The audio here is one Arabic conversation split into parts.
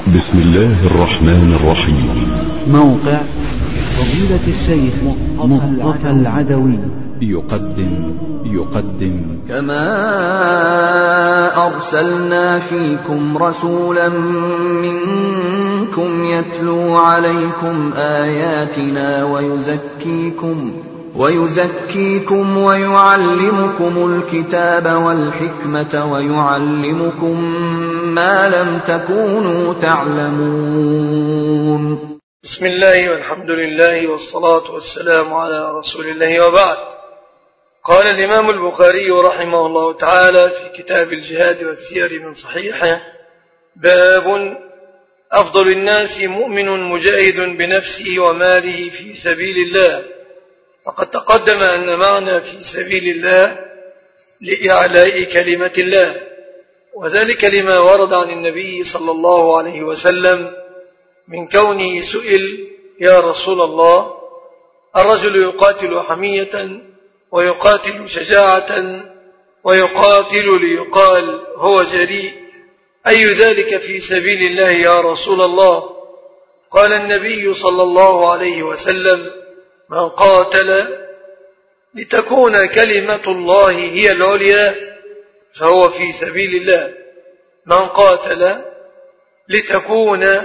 بسم الله الرحمن الرحيم. موقع فضيلة الشيخ مصطفى العدوي يقدم كما أرسلنا فيكم رسولا منكم يتلو عليكم آياتنا ويزكيكم ويعلمكم الكتاب والحكمة ويعلمكم ما لم تكونوا تعلمون. بسم الله والحمد لله والصلاة والسلام على رسول الله، وبعد. قال الإمام البخاري رحمه الله تعالى في كتاب الجهاد والسير من صحيحه: باب أفضل الناس مؤمن مجاهد بنفسه وماله في سبيل الله. فقد تقدم أن معنى في سبيل الله لإعلاء كلمة الله، وذلك لما ورد عن النبي صلى الله عليه وسلم من كونه سئل: يا رسول الله، الرجل يقاتل حمية ويقاتل شجاعة ويقاتل ليقال هو جريء، أي ذلك في سبيل الله يا رسول الله؟ قال النبي صلى الله عليه وسلم: من قاتل لتكون كلمة الله هي العليا فهو في سبيل الله. من قاتل لتكون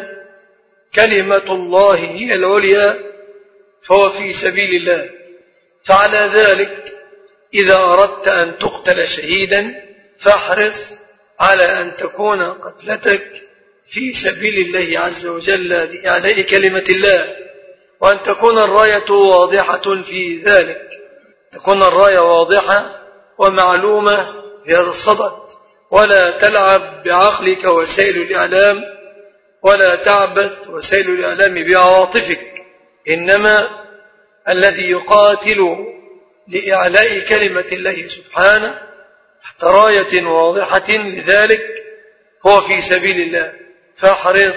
كلمة الله هي العليا فهو في سبيل الله. فعلى ذلك إذا أردت أن تقتل شهيدا فاحرص على أن تكون قتلتك في سبيل الله عز وجل لإعلاء كلمة الله، وأن تكون الراية واضحة في ذلك، تكون الراية واضحة ومعلومة في هذا الصدد، ولا تلعب بعقلك وسائل الإعلام، ولا تعبث وسائل الإعلام بعواطفك، إنما الذي يقاتل لإعلاء كلمة الله سبحانه تحت راية واضحة لذلك هو في سبيل الله. فاحرص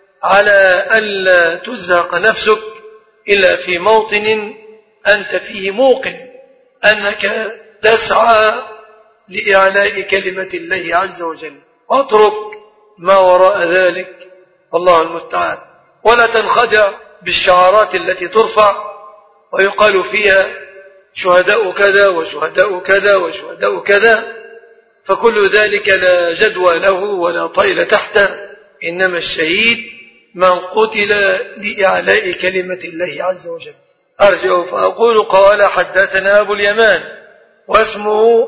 على ألا تزهق نفسك إلا في موطن أنت فيه موقن أنك تسعى لإعلاء كلمة الله عز وجل، واترك ما وراء ذلك، والله المستعان. ولا تنخدع بالشعارات التي ترفع ويقال فيها شهداء كذا وشهداء كذا وشهداء كذا، فكل ذلك لا جدوى له ولا طيل تحته، إنما الشهيد من قتل لإعلاء كلمة الله عز وجل. أرجع فأقول: قال حدثنا أبو اليمان واسمه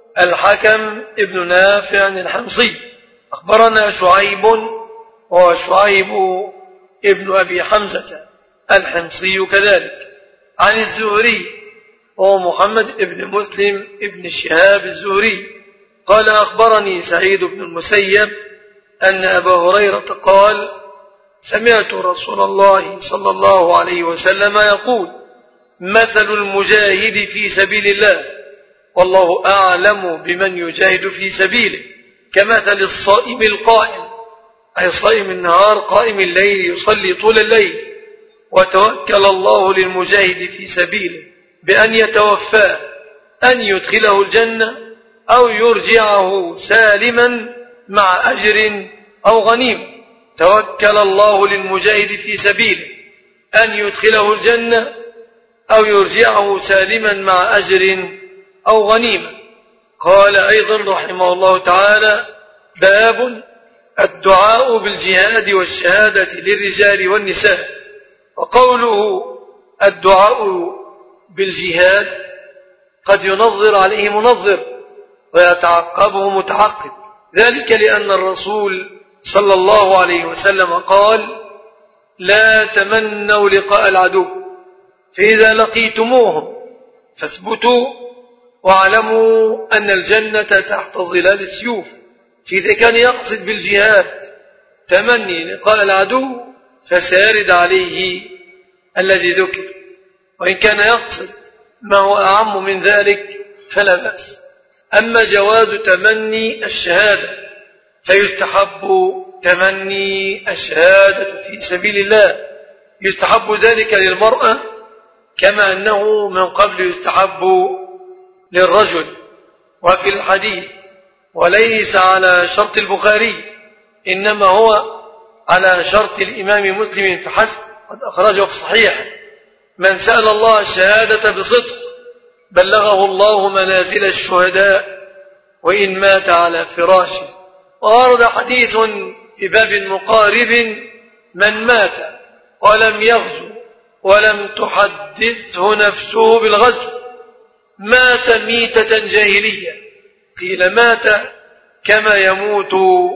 الحكم ابن نافع الحمصي، أخبرنا شعيب وشعيب ابن أبي حمزة الحمصي كذلك، عن الزهري وهو محمد ابن مسلم ابن شهاب الزهري قال: أخبرني سعيد بن المسيب أن أبا هريرة قال: سمعت رسول الله صلى الله عليه وسلم يقول: مثل المجاهد في سبيل الله والله أعلم بمن يجاهد في سبيله كمثل الصائم القائم، أي صائم النهار قائم الليل يصلي طول الليل، وتوكل الله للمجاهد في سبيله بأن يتوفاه أن يدخله الجنة أو يرجعه سالما مع أجر أو غنيمة. توكل الله للمجاهد في سبيله أن يدخله الجنة أو يرجعه سالما مع أجر أو غنيمة. قال أيضا رحمه الله تعالى: باب الدعاء بالجهاد والشهادة للرجال والنساء. وقوله الدعاء بالجهاد قد ينظر عليه منظر ويتعقبه متعقب، ذلك لأن الرسول صلى الله عليه وسلم قال: لا تمنوا لقاء العدو، فإذا لقيتموهم فاثبتوا واعلموا أن الجنة تحت ظلال السيوف. فإذا كان يقصد بالجهاد تمني لقاء العدو فسيرد عليه الذي ذكر، وإن كان يقصد ما هو أعم من ذلك فلا بأس. أما جواز تمني الشهادة فيستحب تمني الشهادة في سبيل الله، يستحب ذلك للمرأة كما أنه من قبل يستحب للرجل. وفي الحديث وليس على شرط البخاري، إنما هو على شرط الإمام مسلم فحسب، قد أخرجه في صحيح: من سأل الله الشهادة بصدق بلغه الله منازل الشهداء وإن مات على فراشه. وورد حديث في باب مقارب: من مات ولم يغزو ولم تحدثه نفسه بالغزو مات ميتة جاهلية. قيل مات كما يموت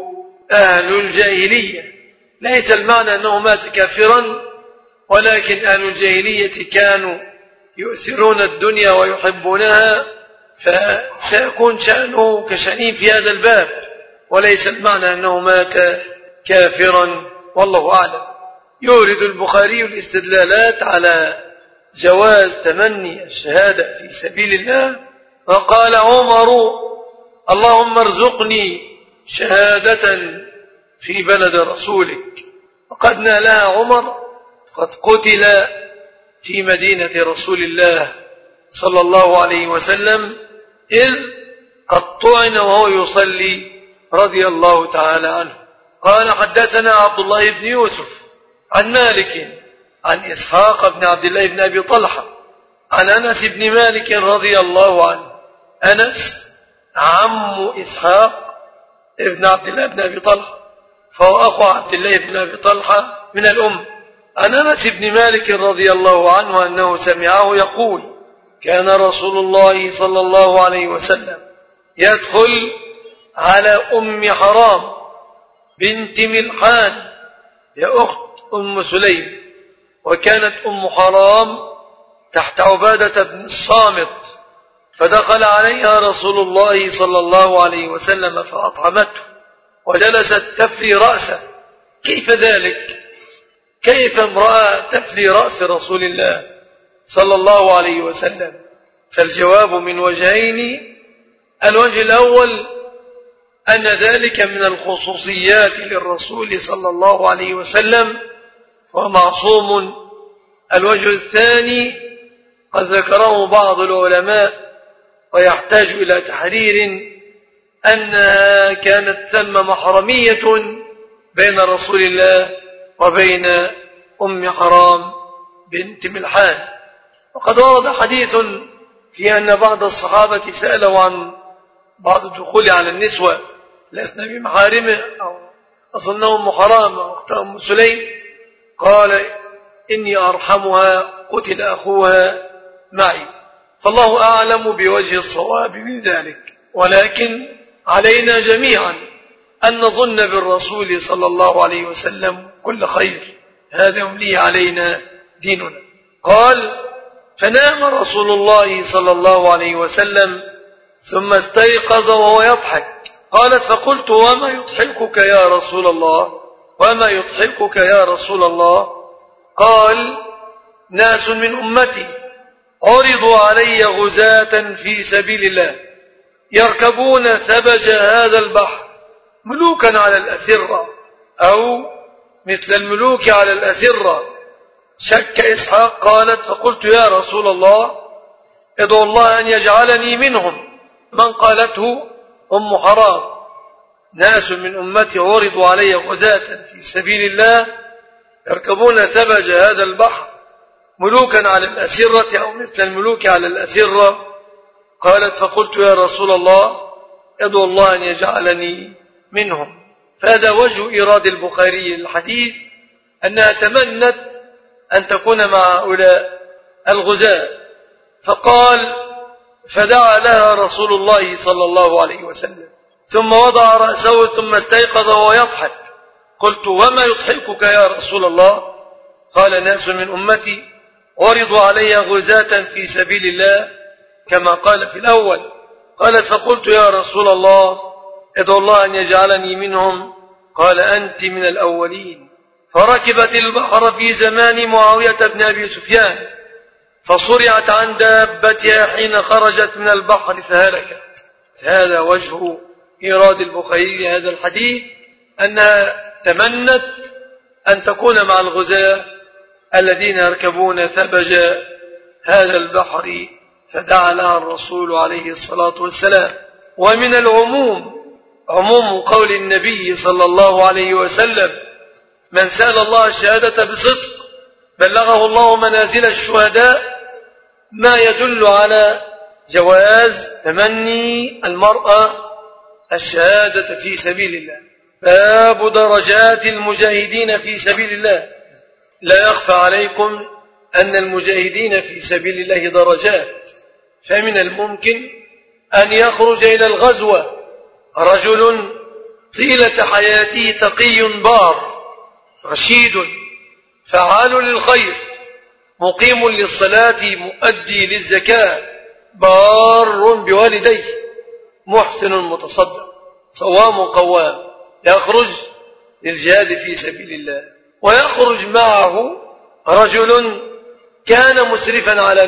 أهل الجاهلية، ليس المعنى أنه مات كافرا، ولكن أهل الجاهلية كانوا يؤثرون الدنيا ويحبونها، فسيكون شأنه كشأنهم في هذا الباب، وليس المعنى أنه مات كافرا، والله أعلم. يورد البخاري الاستدلالات على جواز تمني الشهادة في سبيل الله. وقال عمر: اللهم ارزقني شهادة في بلد رسولك. وقد نالها عمر، قد قتل في مدينة رسول الله صلى الله عليه وسلم إذ قد طعن وهو يصلي رضي الله تعالى عنه. قال: حدثنا عبد الله بن يوسف عن مالك عن إسحاق بن عبد الله بن أبي طلحة عن أنس بن مالك رضي الله عنه. أنس عم إسحاق ابن عبد الله بن أبي طلحة، فهو أخو عبد الله بن أبي طلحة من الأم. عن أنس بن مالك رضي الله عنه أنه سمعه يقول: كان رسول الله صلى الله عليه وسلم يدخل على أم حرام بنت ملحان يا أخت أم سليم، وكانت أم حرام تحت عبادة بن الصامت، فدخل عليها رسول الله صلى الله عليه وسلم فأطعمته وجلست تفلي رأسه. كيف ذلك؟ كيف امرأة تفلي رأس رسول الله صلى الله عليه وسلم؟ فالجواب من وجهين: الوجه الأول أن ذلك من الخصوصيات للرسول صلى الله عليه وسلم ومعصوم. الوجه الثاني قد ذكره بعض العلماء ويحتاج إلى تحرير، أنها كانت ثم محرمية بين رسول الله وبين أم حرام بنت ملحان. وقد ورد حديث في أن بعض الصحابة سألوا عن بعض الدخول على النسوة لسنا بمحارمه، أو أظنهم أم حرام أو أخت أم سليم، قال: إني أرحمها قتل أخوها معي. فالله أعلم بوجه الصواب من ذلك، ولكن علينا جميعا أن نظن بالرسول صلى الله عليه وسلم كل خير، هذا يملي علينا ديننا. قال: فنام رسول الله صلى الله عليه وسلم ثم استيقظ وهو يضحك. قالت: فقلت: وما يضحكك يا رسول الله؟ وما يضحكك يا رسول الله؟ قال: ناس من أمتي عرضوا علي غزاة في سبيل الله يركبون ثبج هذا البحر ملوكا على الأسرة، أو مثل الملوك على الأسرة. شك إسحاق. قالت: فقلت: يا رسول الله ادعو الله أن يجعلني منهم. من قالته؟ أم حرام. ناس من أمتي عرضوا علي غزاة في سبيل الله يركبون ثبج هذا البحر ملوكا على الأسرة، أو مثل الملوك على الأسرة. قالت: فقلت: يا رسول الله ادعو الله أن يجعلني منهم. فهذا وجه إيراد البخاري الحديث، أنها تمنت أن تكون مع هؤلاء الغزاة. فقال: فدعا لها رسول الله صلى الله عليه وسلم ثم وضع رأسه ثم استيقظ وهو يضحك. قلت: وما يضحكك يا رسول الله؟ قال: ناس من أمتي عرضوا علي غزاة في سبيل الله كما قال في الأول. قالت: فقلت: يا رسول الله ادعو الله أن يجعلني منهم. قال: أنت من الأولين. فركبت البحر في زمان معاوية بن أبي سفيان، فصرعت عن دابتها حين خرجت من البحر فهلكت. هذا وجه إيراد البخاري لهذا الحديث، أنها تمنت أن تكون مع الغزاة الذين يركبون ثبج هذا البحر، فدعا لها الرسول عليه الصلاة والسلام. ومن العموم عموم قول النبي صلى الله عليه وسلم: من سأل الله الشهادة بصدق بلغه الله منازل الشهداء، ما يدل على جواز تمني المرأة الشهادة في سبيل الله. باب درجات المجاهدين في سبيل الله. لا يخفى عليكم أن المجاهدين في سبيل الله درجات، فمن الممكن أن يخرج إلى الغزوة رجل طيلة حياته تقي بار رشيد فعال للخير مقيم للصلاة مؤدي للزكاة بار بوالديه محسن متصدق صوام قوام، يخرج للجهاد في سبيل الله. ويخرج معه رجل كان مسرفا على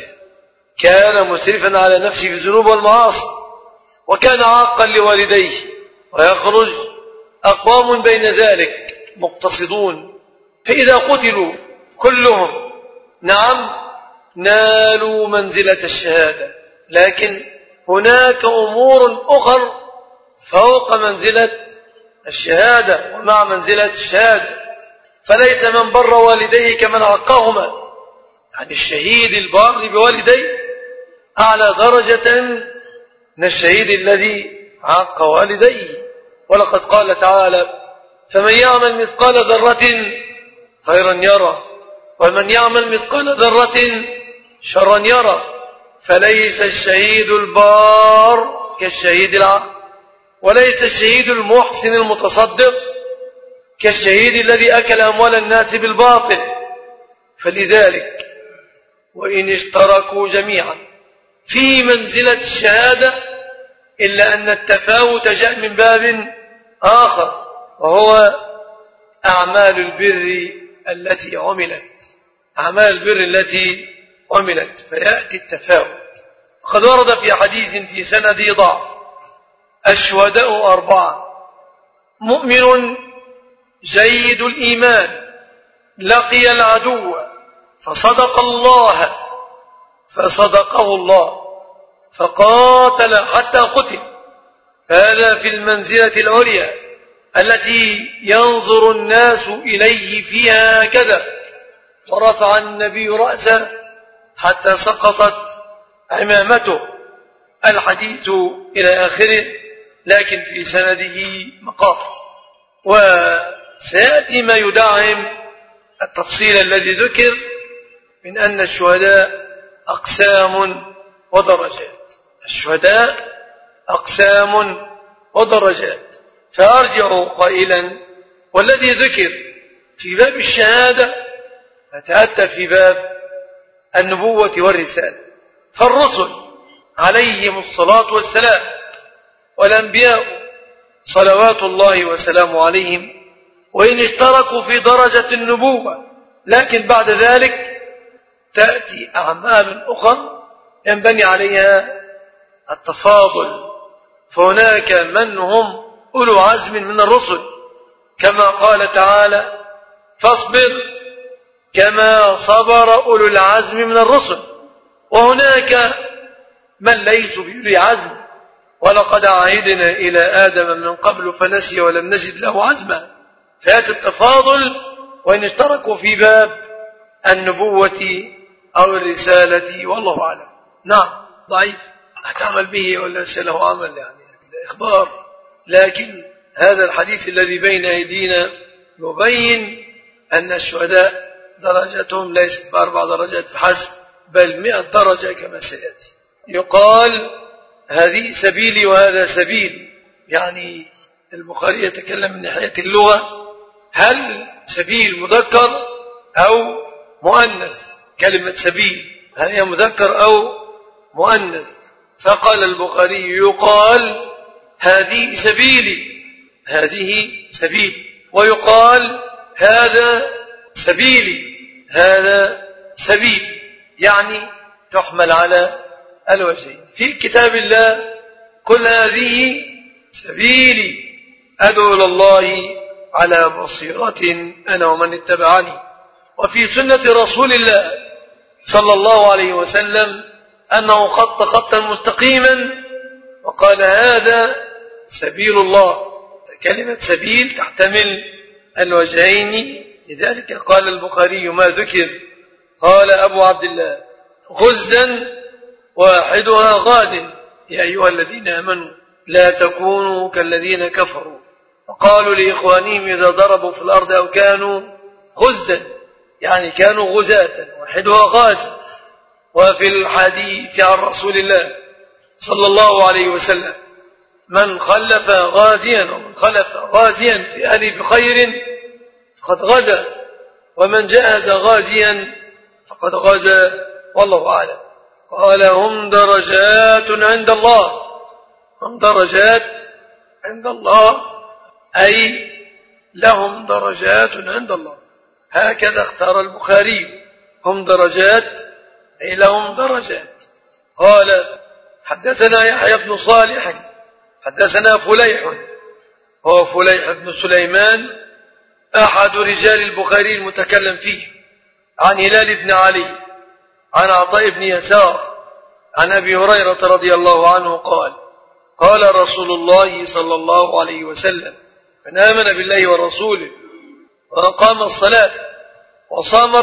نفسه في الذنوب والمعاصي وكان عاقا لوالديه، ويخرج أقوام بين ذلك مقتصدون، فإذا قتلوا كلهم نعم نالوا منزلة الشهادة، لكن هناك أمور أخر فوق منزلة الشهادة ومع منزلة الشهادة، فليس من بر والديه كمن عقهما، يعني الشهيد البار بوالديه أعلى درجة من الشهيد الذي عق والديه. ولقد قال تعالى فمن يعمل مثقال ذرة خيرا يرى ومن يعمل مثقال ذرة شرا يرى، فليس الشهيد البار كالشهيد العاق، وليس الشهيد المحسن المتصدق كالشهيد الذي أكل أموال الناس بالباطل. فلذلك وإن اشتركوا جميعا في منزلة الشهادة إلا أن التفاوت جاء من باب آخر، وهو أعمال البر التي عملت فيأتي التفاوت. وقد ورد في حديث في سنده ضعف الشهداء 4: مؤمن جيد الإيمان لقي العدو فصدقه الله فقاتل حتى قتل، هذا في المنزلة العليا التي ينظر الناس إليه فيها كذا. ورفع النبي رأسه حتى سقطت عمامته، الحديث إلى آخره، لكن في سنده مقال. وسيأتي ما يدعم التفصيل الذي ذكر من أن الشهداء أقسام ودرجات. فأرجع قائلا والذي ذكر في باب الشهادة أتأتى في باب النبوة والرسالة، فالرسل عليهم الصلاة والسلام والأنبياء صلوات الله وسلامه عليهم وإن اشتركوا في درجة النبوة، لكن بعد ذلك تأتي أعمال أخرى ينبني عليها التفاضل، فهناك من هم أولو عزم من الرسل كما قال تعالى فاصبر كما صبر أولو العزم من الرسل، وهناك من ليسوا بأولي عزم، ولقد عهدنا إلى آدم من قبل فنسي ولم نجد له عزما، فيأتي التفاضل وإن اشتركوا في باب النبوة أو الرسالة، والله أعلم. نعم ضعيف هتعمل به ولا ليس له عمل، يعني إخبار، لكن هذا الحديث الذي بين أيدينا يبين أن الشهداء درجتهم ليست ب4 درجات فحسب، بل 100 درجة كما سيأتي. يقال هذه سبيلي وهذا سبيل، يعني البخاري يتكلم من ناحية اللغة، هل سبيل مذكر أو مؤنث؟ كلمة سبيل هل هي مذكر أو مؤنث؟ فقال البخاري يقال هذه سبيل، ويقال هذا سبيل، يعني تحمل على الوجهين. في كتاب الله قل هذه سبيلي أدعو إلى الله على بصيرة أنا ومن اتبعني، وفي سنة رسول الله صلى الله عليه وسلم أنه خطا مستقيما وقال هذا سبيل الله. كلمة سبيل تحتمل الوجهين. لذلك قال البخاري ما ذكر، قال أبو عبد الله غزا واحدها غاز، يا أيها الذين آمنوا لا تكونوا كالذين كفروا وقالوا لإخوانهم إذا ضربوا في الأرض أو كانوا غزا، يعني كانوا غزاة، واحدها غاز. وفي الحديث عن رسول الله صلى الله عليه وسلم من خلف غازيا ومن خلف غازيا في أهله بخير فقد غزا، ومن جهز غازيا فقد غزا، والله أعلم. قال هم درجات عند الله، هم درجات عند الله أي لهم درجات عند الله، هكذا اختار البخاري، هم درجات أي لهم درجات. قال حدثنا يحيى بن صالح حدثنا فليح، هو فليح بن سليمان أحد رجال البخاري المتكلم فيه، عن هلال بن علي عن عطاء بن يسار عن أبي هريرة رضي الله عنه قال قال رسول الله صلى الله عليه وسلم من آمن بالله ورسوله وأقام الصلاة وصام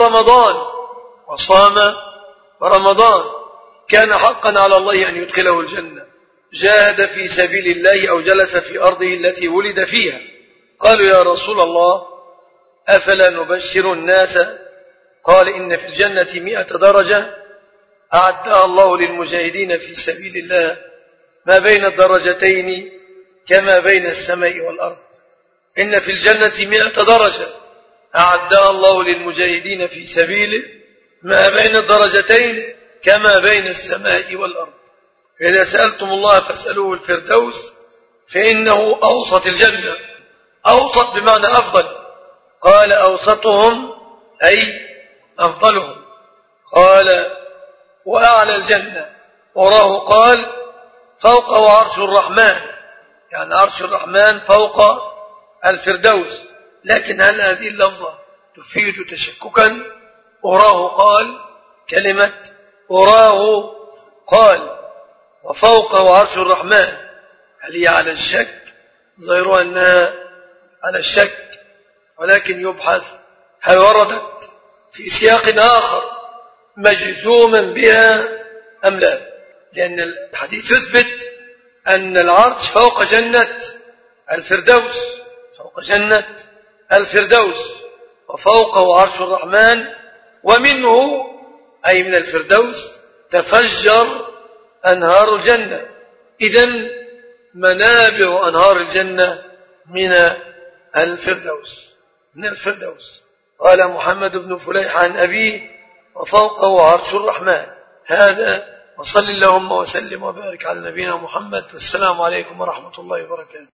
رمضان كان حقا على الله أن يدخله الجنة، جاهد في سبيل الله أو جلس في أرضه التي ولد فيها. قالوا يا رسول الله أفلا نبشر الناس؟ قال إن في الجنة 100 درجة أعدها الله للمجاهدين في سبيل الله ما بين الدرجتين كما بين السماء والأرض. إن في الجنة 100 درجة أعدها الله للمجاهدين في سبيله ما بين الدرجتين كما بين السماء والأرض. إذا سألتم الله فاسألوه الفردوس فإنه أوسط الجنة، أوسط بمعنى أفضل. قال أوسطهم أي أفضلهم. قال وأعلى الجنة وراه قال فوقه عرش الرحمن، يعني عرش الرحمن فوق الفردوس. لكن هل هذه اللفظة تفيد تشككا؟ وراه قال، كلمة وراه قال وفوقه عرش الرحمن، هل هي على الشك؟ ظاهرها أنها على الشك، ولكن يبحث هل وردت في سياق آخر مجزوما بها أم لا، لأن الحديث يثبت أن العرش فوق جنة الفردوس، فوق جنة الفردوس، وفوقه عرش الرحمن، ومنه أي من الفردوس تفجر أنهار الجنة. إذن منابع أنهار الجنة من الفردوس، من الفردوس. قال محمد بن فليح عن أبيه وفوقه عرش الرحمن. هذا، وصل اللهم وسلم وبارك على نبينا محمد، والسلام عليكم ورحمة الله وبركاته.